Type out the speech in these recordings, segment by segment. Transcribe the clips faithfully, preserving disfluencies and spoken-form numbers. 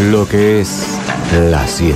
lo que es la ciencia.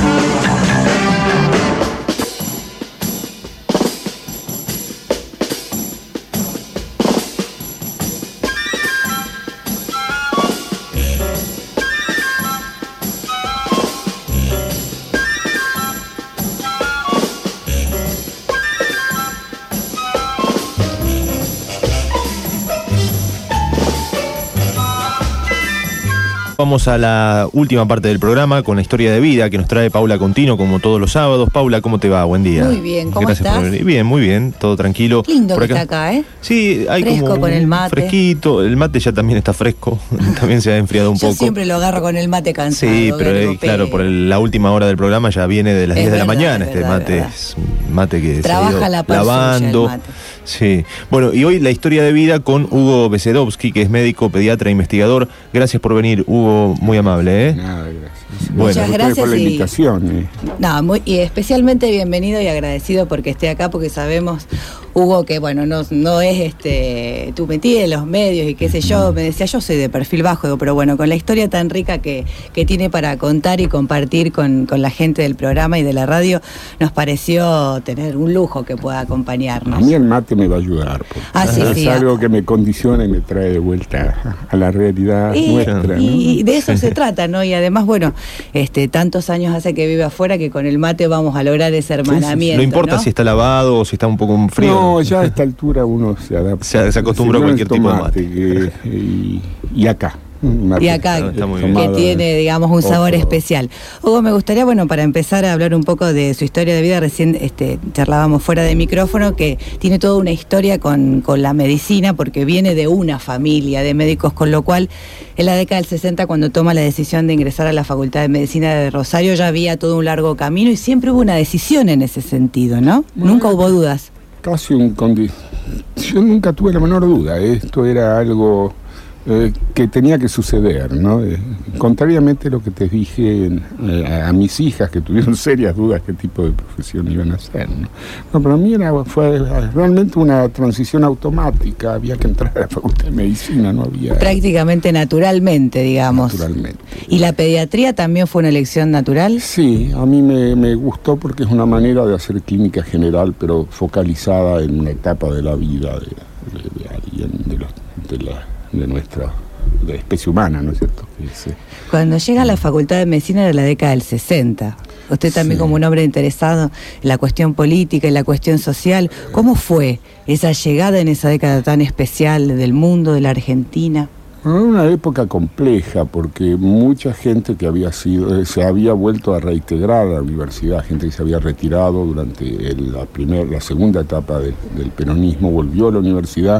Vamos a la última parte del programa con la historia de vida que nos trae Paula Contino, como todos los sábados. Paula, ¿cómo te va? Buen día. Muy bien, ¿cómo Gracias estás? Por venir. Bien, muy bien, todo tranquilo. Lindo por que acá. está acá, ¿eh? Sí, hay fresco como con el mate. Fresquito, el mate ya también está fresco, también se ha enfriado un Yo poco. siempre lo agarro con el mate cansado. Sí, pero Gargo, eh, claro, por el- la última hora del programa ya viene de las Es diez de la verdad, mañana. es Este verdad, mate verdad. es un mate que Trabaja se ha ido la par suya, lavando. el mate. Sí. Bueno, y hoy la historia de vida con Hugo Besedowski, que es médico, pediatra e investigador. Gracias por venir, Hugo, muy amable, ¿eh? Nada, gracias. Bueno, Muchas gracias por la y- invitación. eh. No, muy, y especialmente bienvenido y agradecido porque esté acá, porque sabemos, Hugo, que bueno, no, no es este tu metí en los medios y qué sé yo, me decía, yo soy de perfil bajo, digo, pero bueno, con la historia tan rica que, que tiene para contar y compartir con, con la gente del programa y de la radio, nos pareció tener un lujo que pueda A acompañarnos. mí el mate me va a ayudar. porque Ah, sí, es sí, algo ah. que me condiciona y me trae de vuelta a la realidad Y, nuestra. ¿no? y de eso se trata, ¿no? Y además, bueno, este tantos años hace que vive afuera que con el mate vamos a lograr ese hermanamiento. No importa ¿no? si está lavado o si está un poco frío. No, ya a esta altura uno se adapta. Se- se acostumbra a Si no, cualquier el tipo de tomate, que- y, y acá. un mate Y acá, Está- está muy que bien. tomado tiene, digamos, un sabor otro. especial. Hugo, me gustaría, bueno, para empezar a hablar un poco de su historia de vida, recién este, charlábamos fuera de micrófono, que tiene toda una historia con, con la medicina, porque viene de una familia de médicos, con lo cual, en la década del sesenta, cuando toma la decisión de ingresar a la Facultad de Medicina de Rosario, ya había todo un largo camino y siempre hubo una decisión en ese sentido, ¿no? Bueno, Nunca hubo dudas. Casi un condi- Yo nunca tuve la menor duda. Esto era algo eh, que tenía que suceder, ¿no? Eh, contrariamente a lo que te dije eh, a, a mis hijas, que tuvieron serias dudas qué tipo de profesión iban a hacer, ¿no? No, para mí era, fue realmente una transición automática. Había que entrar a la Facultad de Medicina, no había... Prácticamente naturalmente, digamos. Naturalmente. ¿Y la pediatría también fue una elección natural? Sí, a mí me, me gustó porque es una manera de hacer clínica general, pero focalizada en una etapa de la vida de, de- de alguien, de, los, de, la, de nuestra de la especie humana, ¿no es cierto? Que es, eh, Cuando llega a la Facultad de Medicina era la década del sesenta. Usted también Sí. como un hombre interesado en la cuestión política, en la cuestión social, ¿cómo fue esa llegada en esa década tan especial del mundo, de la Argentina? Era una época compleja porque mucha gente que había sido, eh, se había vuelto a reintegrar a la universidad, gente que se había retirado durante el- la primera, la segunda etapa de- del peronismo, volvió a la universidad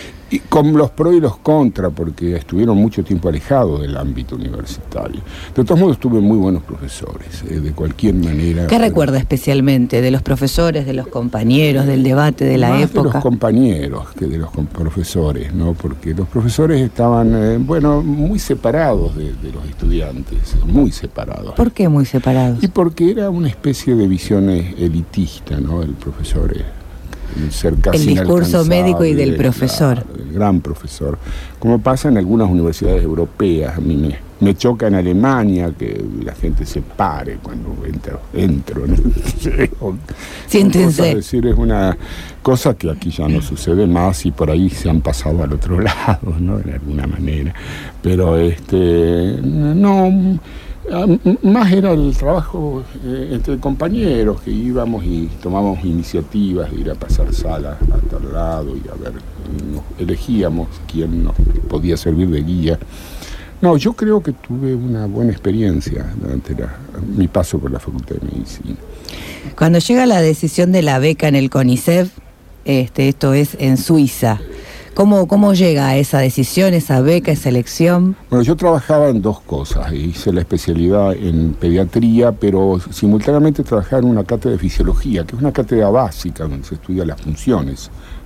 y con los pros y los contras, porque estuvieron mucho tiempo alejados del ámbito universitario. De todos modos tuve muy buenos profesores, eh, de cualquier manera. ¿Qué recuerda especialmente de los profesores, de los compañeros, del debate de la Más de época? los compañeros que de los com- profesores, ¿no? Porque los profesores estaban, eh, bueno, muy separados de, de los estudiantes, muy separados. ¿Por qué muy separados? Y porque era una especie de visión eh, elitista, ¿no? El profesor, eh, el ser casi El discurso inalcanzable, médico y del profesor. claro, el gran profesor. Como pasa en algunas universidades europeas, a mí me, me choca en Alemania que la gente se pare cuando entro. entro ¿no? Siéntense. Es decir, es una cosa que aquí ya no sucede más y por ahí se han pasado al otro lado, ¿no? De alguna manera. Pero este no, más era el trabajo eh, entre compañeros que íbamos y tomábamos iniciativas de ir a pasar salas a tal lado y a ver, nos elegíamos quién nos podía servir de guía. No, yo creo que tuve una buena experiencia durante la- mi paso por la Facultad de Medicina. Cuando llega la decisión de la beca en el CONICET, este, esto es en Suiza, ¿cómo, cómo llega a esa decisión, esa beca, esa elección? Bueno, yo trabajaba en dos cosas. Hice la especialidad en pediatría, pero simultáneamente trabajaba en una cátedra de fisiología, que es una cátedra básica donde se estudian las funciones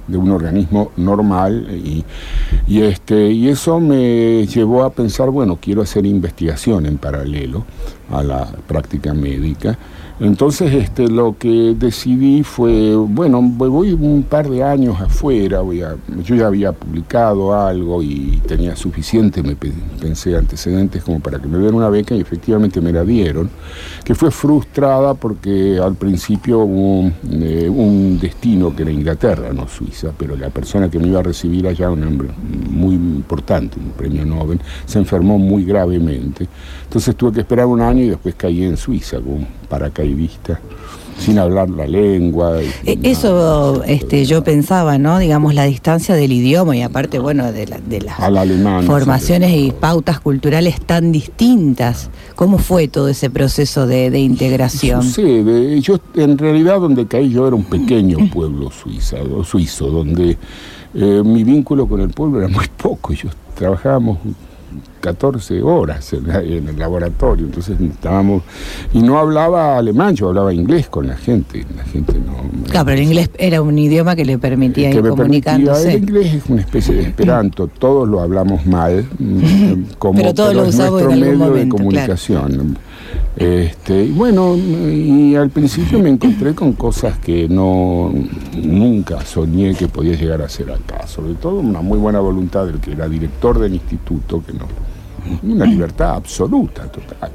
de un organismo normal, y, y, este, y eso me llevó a pensar, bueno, quiero hacer investigación en paralelo a la práctica médica. Entonces este, lo que decidí fue, bueno, voy un par de años afuera, voy a, yo ya había publicado algo y tenía suficiente, me pensé, antecedentes como para que me dieran una beca, y efectivamente me la dieron, que fue frustrada porque al principio hubo eh, un destino que era Inglaterra, no Suiza, pero la persona que me iba a recibir allá, un hombre muy importante, un premio Nobel, se enfermó muy gravemente. Entonces tuve que esperar un año y después caí en Suiza como paracaidista, sin hablar la lengua. Eso nada, este, yo pensaba, ¿no? Digamos, la distancia del idioma y aparte, bueno, de, la, de las alemán, formaciones y pautas culturales tan distintas. ¿Cómo fue todo ese proceso de, de integración? Sucede. Yo, en realidad, donde caí yo era un pequeño pueblo suizo, suizo donde eh, mi vínculo con el pueblo era muy poco. Yo trabajábamos catorce horas en, en el laboratorio, entonces estábamos, y no hablaba alemán, yo hablaba inglés con la gente, la gente no... Claro, pero el inglés era un idioma que le permitía ir comunicándose. El inglés es una especie de esperanto, todos lo hablamos mal, como, pero todos lo usamos nuestro en medio algún momento, de comunicación. Claro. Este, y bueno, y al principio me encontré con cosas que no nunca soñé que podía llegar a ser acá, sobre todo una muy buena voluntad del que era director del instituto, que no, una libertad absoluta, total.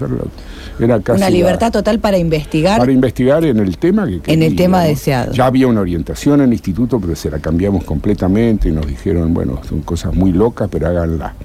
Era casi una libertad la, total para investigar. Para investigar en el tema que quería, En el tema deseado. Ya había una orientación en el instituto, pero se la cambiamos completamente y nos dijeron, bueno, son cosas muy locas, pero háganla.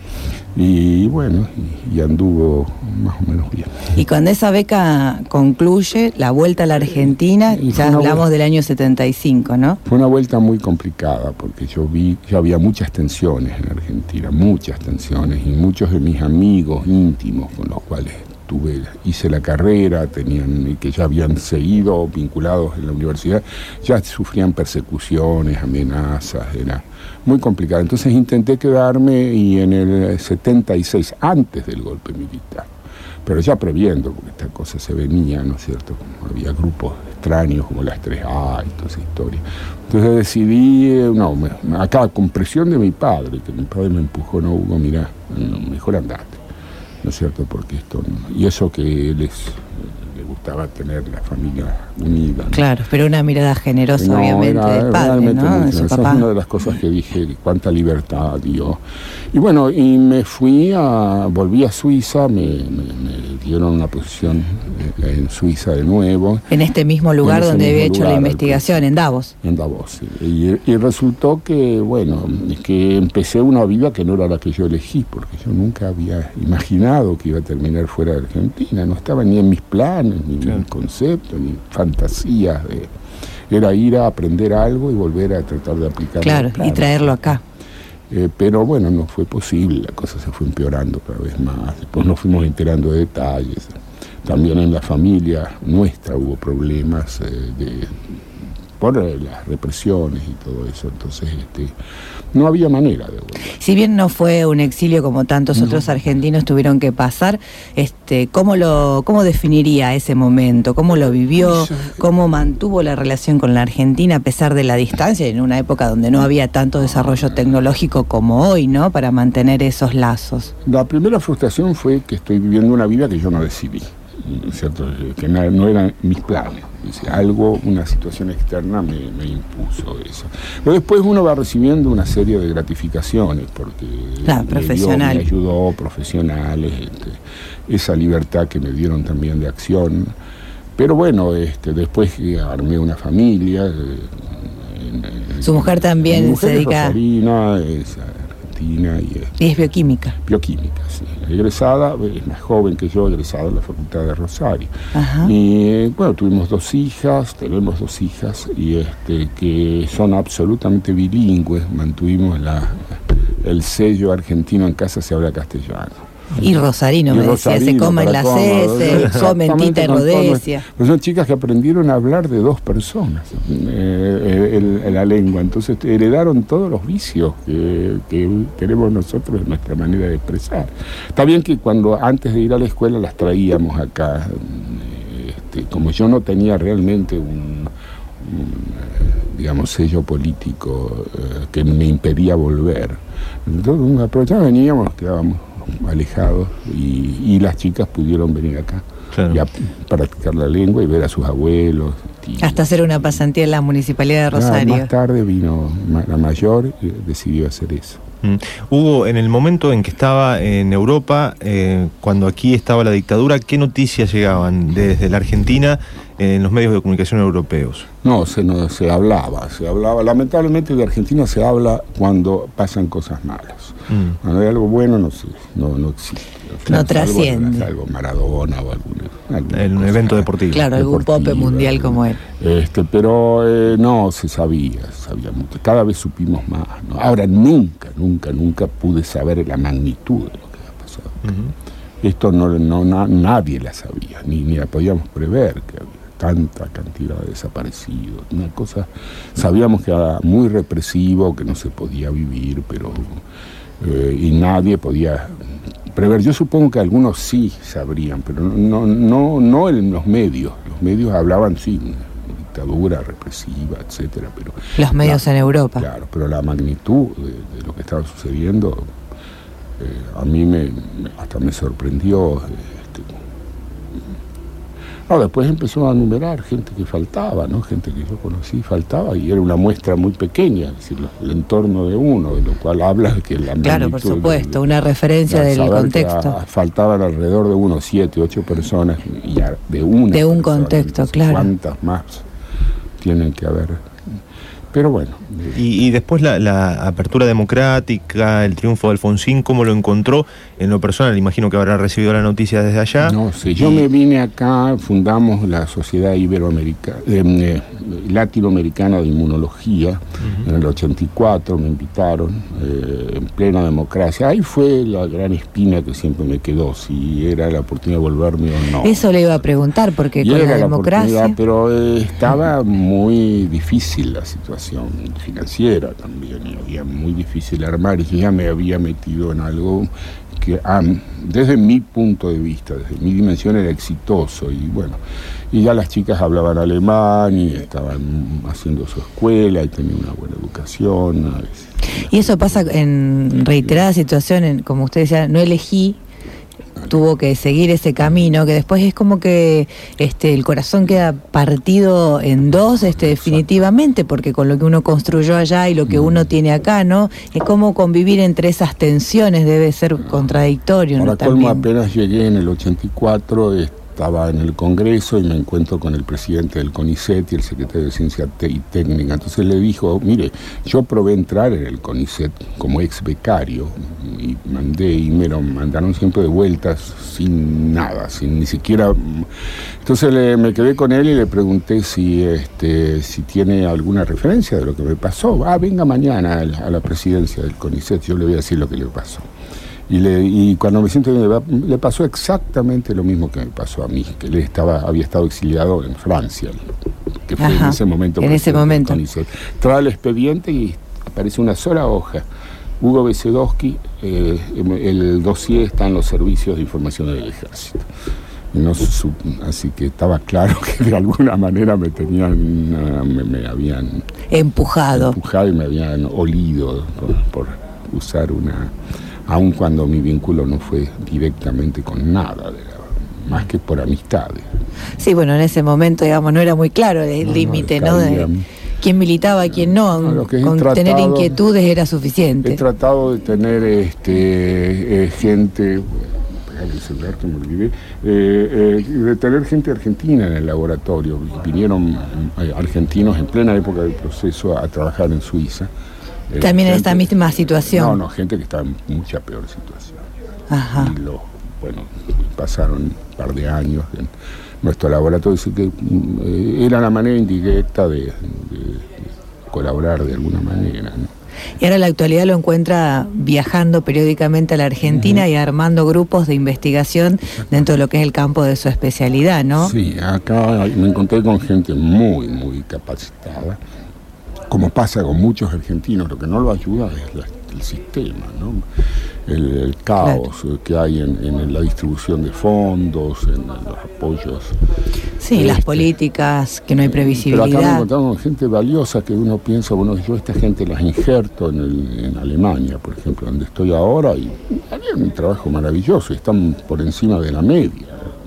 Y bueno, y, y anduvo más o menos bien. Y cuando esa beca concluye, la vuelta a la Argentina, y ya hablamos vuelta, del año setenta y cinco, ¿no? Fue una vuelta muy complicada, porque yo vi, ya había muchas tensiones en Argentina, muchas tensiones, y muchos de mis amigos íntimos con los cuales tuve, hice la carrera, tenían, que ya habían seguido vinculados en la universidad, ya sufrían persecuciones, amenazas, era muy complicado. Entonces intenté quedarme, y en el setenta y seis, antes del golpe militar, pero ya previendo, porque esta cosa se venía, ¿no es cierto? Había grupos extraños como las tres A y toda esa historia. Entonces decidí, no, acá con presión de mi padre, que mi padre me empujó, no, Hugo, mirá, mejor andate. ¿No es cierto? Porque esto no, y eso que él es, le gustaba tener la familia unida, ¿no? Claro, pero una mirada generosa, no, obviamente, era, del padre, ¿no? De su esa papá. es una de las cosas que dije, cuánta libertad dio. Y bueno, y me fui a, volví a Suiza, me, me, me dieron una posición en Suiza de nuevo. En este mismo lugar donde había hecho la investigación, en Davos. En Davos, sí. Y, y resultó que, bueno, es que empecé una vida que no era la que yo elegí, porque yo nunca había imaginado que iba a terminar fuera de Argentina, no estaba ni en mis planes, ni claro. en mis conceptos, ni fantasías. De, era ir a aprender algo y volver a tratar de aplicarlo. Claro, claro. Y traerlo acá. Eh, pero bueno, no fue posible, la cosa se fue empeorando cada vez más, después nos fuimos enterando de detalles. También en la familia nuestra hubo problemas eh, de, por las represiones y todo eso, entonces este, no había manera de volver. Si bien no fue un exilio como tantos no. otros argentinos tuvieron que pasar, este, ¿cómo lo, cómo definiría ese momento? ¿Cómo lo vivió? ¿Cómo mantuvo la relación con la Argentina a pesar de la distancia, en una época donde no había tanto desarrollo tecnológico como hoy, ¿no? Para mantener esos lazos. La primera frustración fue que estoy viviendo una vida que yo no decidí, ¿cierto? Que no eran mis planes. Dice, algo, una situación externa me, me impuso eso. Pero después uno va recibiendo una serie de gratificaciones, porque claro, me, profesional. dio, me ayudó, profesionales, este, esa libertad que me dieron también de acción. Pero bueno, este, después armé una familia. En, Su mujer también mi mujer se dedica... Es Rosarina, es argentina. Y, y es bioquímica. Bioquímica, sí. Egresada, es más joven que yo, egresada de la Facultad de Rosario. Ajá. Y bueno, tuvimos dos hijas, tenemos dos hijas, y este, que son absolutamente bilingües, mantuvimos la, el sello argentino, en casa se habla castellano. Y rosarino, y me rosarino, decía, se comen las heces, comen tita y rodesia. Pues son chicas que aprendieron a hablar de dos personas eh, el, el, la lengua, entonces heredaron todos los vicios que, que tenemos nosotros en nuestra manera de expresar. Está bien que cuando antes de ir a la escuela las traíamos acá, este, como yo no tenía realmente un... un digamos, sello político eh, que me impedía volver. Entonces, aprovechamos, veníamos, quedábamos alejados y, y las chicas pudieron venir acá. Claro. Y a practicar la lengua y ver a sus abuelos. Y, hasta hacer una pasantía en la Municipalidad de Rosario. Más tarde vino la mayor y decidió hacer eso. Mm. Hugo, en el momento en que estaba en Europa, eh, cuando aquí estaba la dictadura, ¿qué noticias llegaban desde la Argentina eh, en los medios de comunicación europeos? No, se, no, se hablaba, se hablaba. Lamentablemente de Argentina se habla cuando pasan cosas malas. Mm. Cuando hay algo bueno no, no, no existe. No trasciende. Algo Maradona o algún, algún un evento deportivo. Claro, algún pope mundial algún, como él. Este, pero eh, no, se sabía, se sabía mucho. Cada vez supimos más, ¿no? Ahora nunca, nunca, nunca pude saber la magnitud de lo que había pasado. Uh-huh. Esto no, no na, nadie la sabía, ni, ni la podíamos prever, que había tanta cantidad de desaparecidos. Una cosa, sabíamos que era muy represivo, que no se podía vivir, pero eh, y nadie podía prever. Yo supongo que algunos sí sabrían, pero no, no, no en los medios. Los medios hablaban, sí, dictadura represiva, etcétera, pero los medios la, en Europa. Claro, pero la magnitud de, de lo que estaba sucediendo eh, a mí me, me hasta me sorprendió. Este, no, después empezó a enumerar gente que faltaba, ¿no? Gente que yo conocí faltaba y era una muestra muy pequeña, es decir, el entorno de uno, de lo cual habla de que la claro, por supuesto, de, una referencia del contexto. A, faltaban alrededor de unos siete, ocho personas y a, de una de un persona, contexto, claro. ¿Cuántas más tienen que haber? Pero bueno. Y, y después la, la apertura democrática, el triunfo de Alfonsín, ¿cómo lo encontró en lo personal? Imagino que habrá recibido la noticia desde allá. No sé, yo y... me vine acá, fundamos la Sociedad Iberoamericana, eh, Latinoamericana de Inmunología, uh-huh. en el ochenta y cuatro me invitaron, eh, en plena democracia. Ahí fue la gran espina que siempre me quedó, si era la oportunidad de volverme o no. Eso le iba a preguntar, porque y con la democracia... La pero eh, estaba muy difícil la situación financiera también, y había muy difícil armar, y yo ya me había metido en algo que ah, desde mi punto de vista, desde mi dimensión era exitoso, y bueno, y ya las chicas hablaban alemán y estaban haciendo su escuela y tenían una buena educación. Y eso pasa en reiteradas situaciones, como usted decía, no elegí, tuvo que seguir ese camino, que después es como que este el corazón queda partido en dos este definitivamente, porque con lo que uno construyó allá y lo que uno tiene acá, ¿no? Es como convivir entre esas tensiones, debe ser contradictorio, ¿no? Ahora, colmo, apenas llegué en el ochenta y cuatro, estaba en el Congreso y me encuentro con el presidente del CONICET y el secretario de Ciencia y Técnica. Entonces le dijo, mire, yo probé entrar en el CONICET como ex becario y mandé y me lo mandaron siempre de vueltas sin nada, sin ni siquiera... Entonces le, me quedé con él y le pregunté si, este, si tiene alguna referencia de lo que me pasó. Ah, venga mañana a la, a la presidencia del CONICET, yo le voy a decir lo que le pasó. Y, le, y cuando me siento bien, le pasó exactamente lo mismo que me pasó a mí, que él estaba, había estado exiliado en Francia, que fue Ajá, en ese momento. En ese momento. Trae el expediente y aparece una sola hoja. Hugo Besedowski, eh, el dossier está en los servicios de información del ejército. No, así que estaba claro que de alguna manera me tenían, me, me habían empujado. empujado y me habían olido por, por usar una... aun cuando mi vínculo no fue directamente con nada, más que por amistades. Sí, bueno, en ese momento, digamos, no era muy claro el límite, ¿no? De quién militaba, quién no, no con tratado, tener inquietudes era suficiente. He tratado de tener este, eh, gente, el celular que me olvidé, eh, eh, de tener gente argentina en el laboratorio. Vinieron eh, argentinos en plena época del proceso a trabajar en Suiza. También gente, en esta misma situación. No, no, gente que está en mucha peor situación. Ajá. Y lo, bueno, pasaron un par de años en nuestro laboratorio, así que eh, era la manera indirecta de, de, de colaborar de alguna manera, ¿no? Y ahora en la actualidad lo encuentra viajando periódicamente a la Argentina uh-huh. y armando grupos de investigación dentro de lo que es el campo de su especialidad, ¿no? Sí, acá me encontré con gente muy, muy capacitada, como pasa con muchos argentinos. Lo que no lo ayuda es la el sistema, ¿no? El, el caos claro. que hay en, en la distribución de fondos, en los apoyos. Sí, este, las políticas, que no hay previsibilidad. Pero acá me encontramos gente valiosa que uno piensa, bueno, yo esta gente las injerto en, el, en Alemania, por ejemplo, donde estoy ahora, y harían un trabajo maravilloso, están por encima de la media.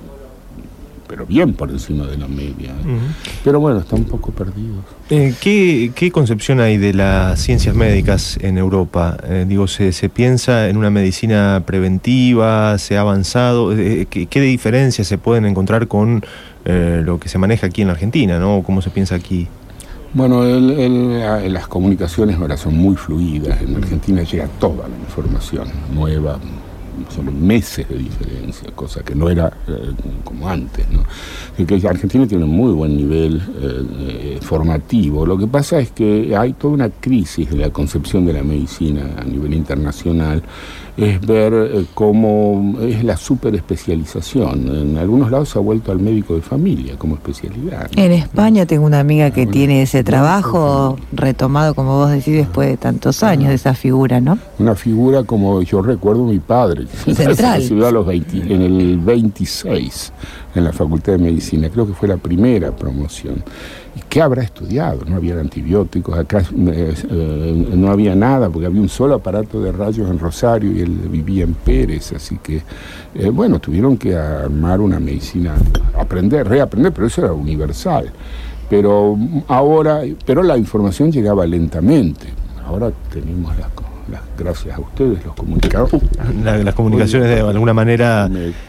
Pero bien por encima de la media. ¿eh? Uh-huh. Pero bueno, están un poco perdidos. Eh, ¿qué, ¿Qué concepción hay de las ciencias médicas en Europa? Eh, digo, ¿se, ¿se piensa en una medicina preventiva? ¿Se ha avanzado? Eh, ¿qué, ¿Qué diferencias se pueden encontrar con eh, lo que se maneja aquí en la Argentina, ¿no? ¿Cómo se piensa aquí? Bueno, el, el, las comunicaciones ahora son muy fluidas. En Argentina llega toda la información nueva. Son meses de diferencia, cosa que no era eh, como antes, ¿no? Así que Argentina tiene un muy buen nivel eh, eh, formativo. Lo que pasa es que hay toda una crisis de la concepción de la medicina a nivel internacional. Es ver eh, cómo es la superespecialización. En algunos lados se ha vuelto al médico de familia como especialidad, ¿no? En España tengo una amiga que bueno, tiene ese trabajo retomado, como vos decís, después de tantos años, de esa figura, ¿no? Una figura como yo recuerdo mi padre. Central. Se recibió a los veinte, en el veintiséis en la Facultad de Medicina. Creo que fue la primera promoción. ¿Y qué habrá estudiado? No había antibióticos, acá eh, eh, no había nada, porque había un solo aparato de rayos en Rosario y él vivía en Pérez, así que, eh, bueno, tuvieron que armar una medicina, aprender, reaprender, pero eso era universal. Pero ahora, pero la información llegaba lentamente. Ahora tenemos las cosas. Las, gracias a ustedes, los comunicadores. La, las comunicaciones de alguna manera,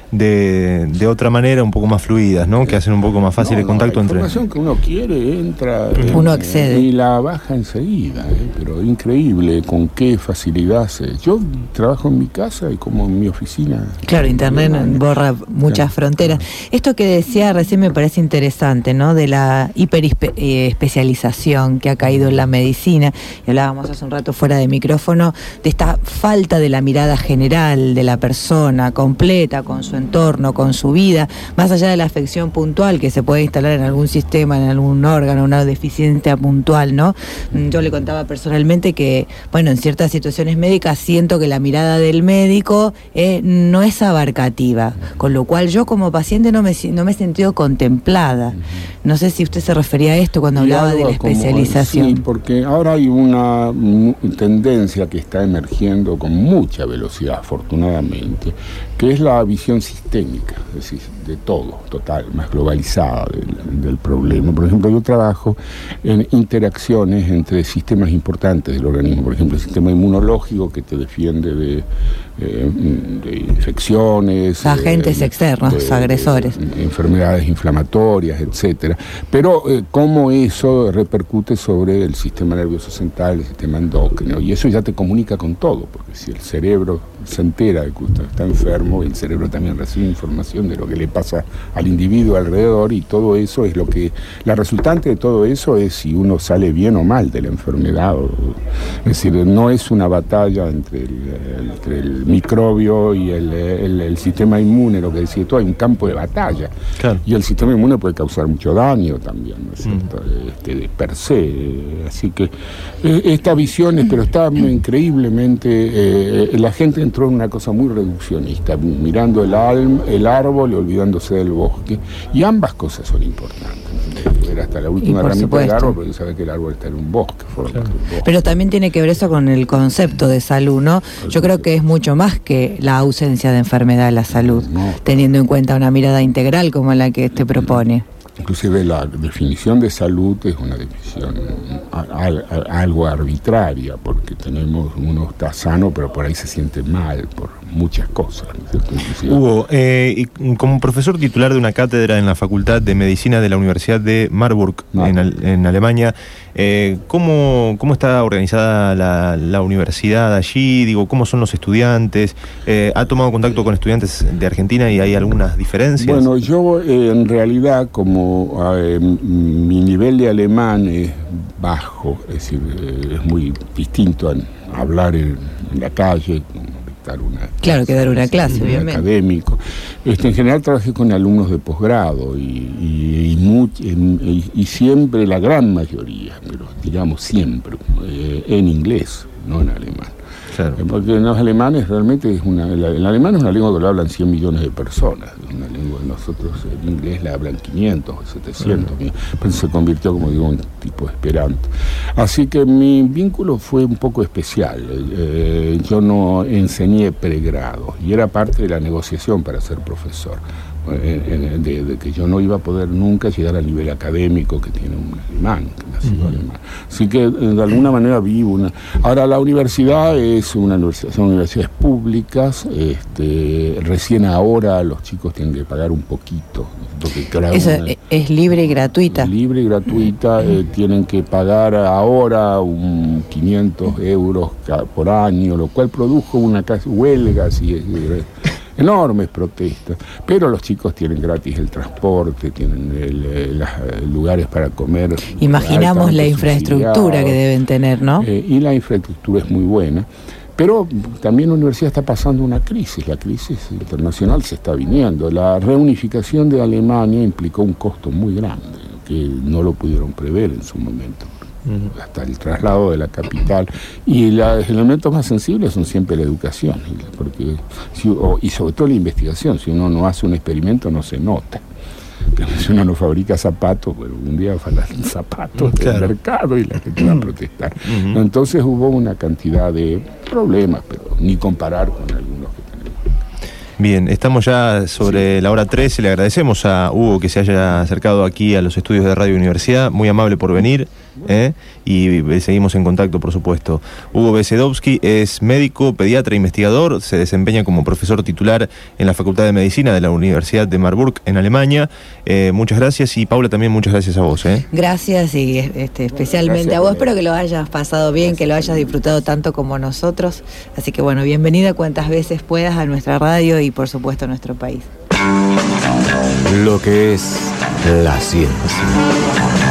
de, de otra manera, un poco más fluidas, ¿no? Que hacen un poco más fácil no, el contacto no, la entre... La información que uno quiere entra... Uno eh, accede. Y la baja enseguida, eh, pero increíble con qué facilidad se... Yo trabajo en mi casa y como en mi oficina... Claro, Internet no, borra muchas claro, fronteras. Claro. Esto que decía recién me parece interesante, ¿no? De la hiperespecialización que ha caído en la medicina. Y hablábamos hace un rato fuera de micrófono de esta falta de la mirada general de la persona, completa, con su entorno, con su vida, más allá de la afección puntual que se puede instalar en algún sistema, en algún órgano, una deficiencia puntual, ¿no? Yo le contaba personalmente que, bueno, en ciertas situaciones médicas siento que la mirada del médico eh, no es abarcativa, con lo cual yo como paciente no me, no me he sentido contemplada. No sé si usted se refería a esto cuando hablaba de la especialización. Como, sí, porque ahora hay una tendencia que está emergiendo con mucha velocidad, afortunadamente, que es la visión sistémica, es decir, de todo, total, más globalizada del, del problema. Por ejemplo, yo trabajo en interacciones entre sistemas importantes del organismo, por ejemplo, el sistema inmunológico que te defiende de, eh, de infecciones, agentes eh, externos, de, agresores, de, de enfermedades inflamatorias, etcétera. Pero eh, cómo eso repercute sobre el sistema nervioso central, el sistema endocrino, y eso ya te comunica con todo, porque si el cerebro se entera de que usted está enfermo, el cerebro también recibe información de lo que le pasa al individuo alrededor, y todo eso es lo que, la resultante de todo eso es si uno sale bien o mal de la enfermedad. O, es decir, no es una batalla entre el, entre el microbio y el, el, el sistema inmune, lo que decía todo, hay un campo de batalla. Claro. Y el sistema inmune puede causar mucho daño también, ¿no es cierto? Mm. Este, per se. Así que eh, esta visión, pero está increíblemente, eh, la gente entró en una cosa muy reduccionista, mirando el, alm, el árbol y olvidándose del bosque, y ambas cosas son importantes. Ver hasta la última ramita supuesto. del árbol, porque sabe que el árbol está en un bosque, forma claro. un bosque. Pero también tiene que ver eso con el concepto de salud, ¿no? Yo creo que es mucho más que la ausencia de enfermedad de la salud, no. teniendo en cuenta una mirada integral como la que te propone. Inclusive la definición de salud es una definición al, al, algo arbitraria, porque tenemos, uno está sano, pero por ahí se siente mal por muchas cosas, ¿no? Hugo, eh, como profesor titular de una cátedra en la Facultad de Medicina de la Universidad de Marburg, no. en, en Alemania, eh, ¿cómo, ¿cómo está organizada la, la universidad allí? Digo, ¿cómo son los estudiantes? Eh, ¿Ha tomado contacto con estudiantes de Argentina y hay algunas diferencias? Bueno, yo eh, en realidad, como Eh, mi nivel de alemán es bajo, es decir, eh, es muy distinto a hablar en, en la calle, dar una claro que dar una clase, un obviamente. Académico. Este, en general trabajé con alumnos de posgrado y, y, y, much, y, y siempre, la gran mayoría, pero digamos siempre, eh, en inglés, no en alemán. Claro. Porque en los alemanes realmente es una... El, el alemán es una lengua que lo hablan cien millones de personas. Es una lengua que nosotros en inglés la hablan quinientos o setecientos. Uh-huh. Pero se convirtió, como digo, en tipo esperanto. Así que mi vínculo fue un poco especial. Eh, yo no enseñé pregrado y era parte de la negociación para ser profesor. De, de que yo no iba a poder nunca llegar al nivel académico que tiene un alemán, que nació uh-huh. alemán. Así que de alguna manera vivo una... Ahora la universidad es una universidad, son universidades públicas, este, recién ahora los chicos tienen que pagar un poquito. Eso una, es libre y gratuita. Libre y gratuita, uh-huh. eh, tienen que pagar ahora un quinientos euros por año, lo cual produjo una casi huelga, así es, enormes protestas, pero los chicos tienen gratis el transporte, tienen el, el, el, lugares para comer. Imaginamos la infraestructura que deben tener, ¿no? Eh, y la infraestructura es muy buena, pero también la universidad está pasando una crisis, la crisis internacional se está viniendo. La reunificación de Alemania implicó un costo muy grande, que no lo pudieron prever en su momento. Uh-huh. Hasta el traslado de la capital, y la, los elementos más sensibles son siempre la educación, porque si, o, y sobre todo la investigación. Si uno no hace un experimento no se nota. Si uno no fabrica zapatos, bueno, un día faltan zapatos claro. del mercado y la gente va a protestar. Uh-huh. Entonces hubo una cantidad de problemas, pero ni comparar con algunos que tenemos. Bien, estamos ya sobre sí. la hora trece. Le agradecemos a Hugo que se haya acercado aquí a los estudios de Radio Universidad. Muy amable por venir. ¿eh? Y seguimos en contacto, por supuesto. Hugo Besedowski es médico, pediatra, investigador. Se desempeña como profesor titular en la Facultad de Medicina de la Universidad de Marburg, en Alemania. Eh, muchas gracias. Y Paula, también muchas gracias a vos. ¿eh? Gracias, y este, especialmente gracias a vos. Espero que lo hayas pasado bien, gracias. Que lo hayas disfrutado tanto como nosotros. Así que bueno, bienvenida cuantas veces puedas a nuestra radio y por supuesto a nuestro país. Lo que es la ciencia.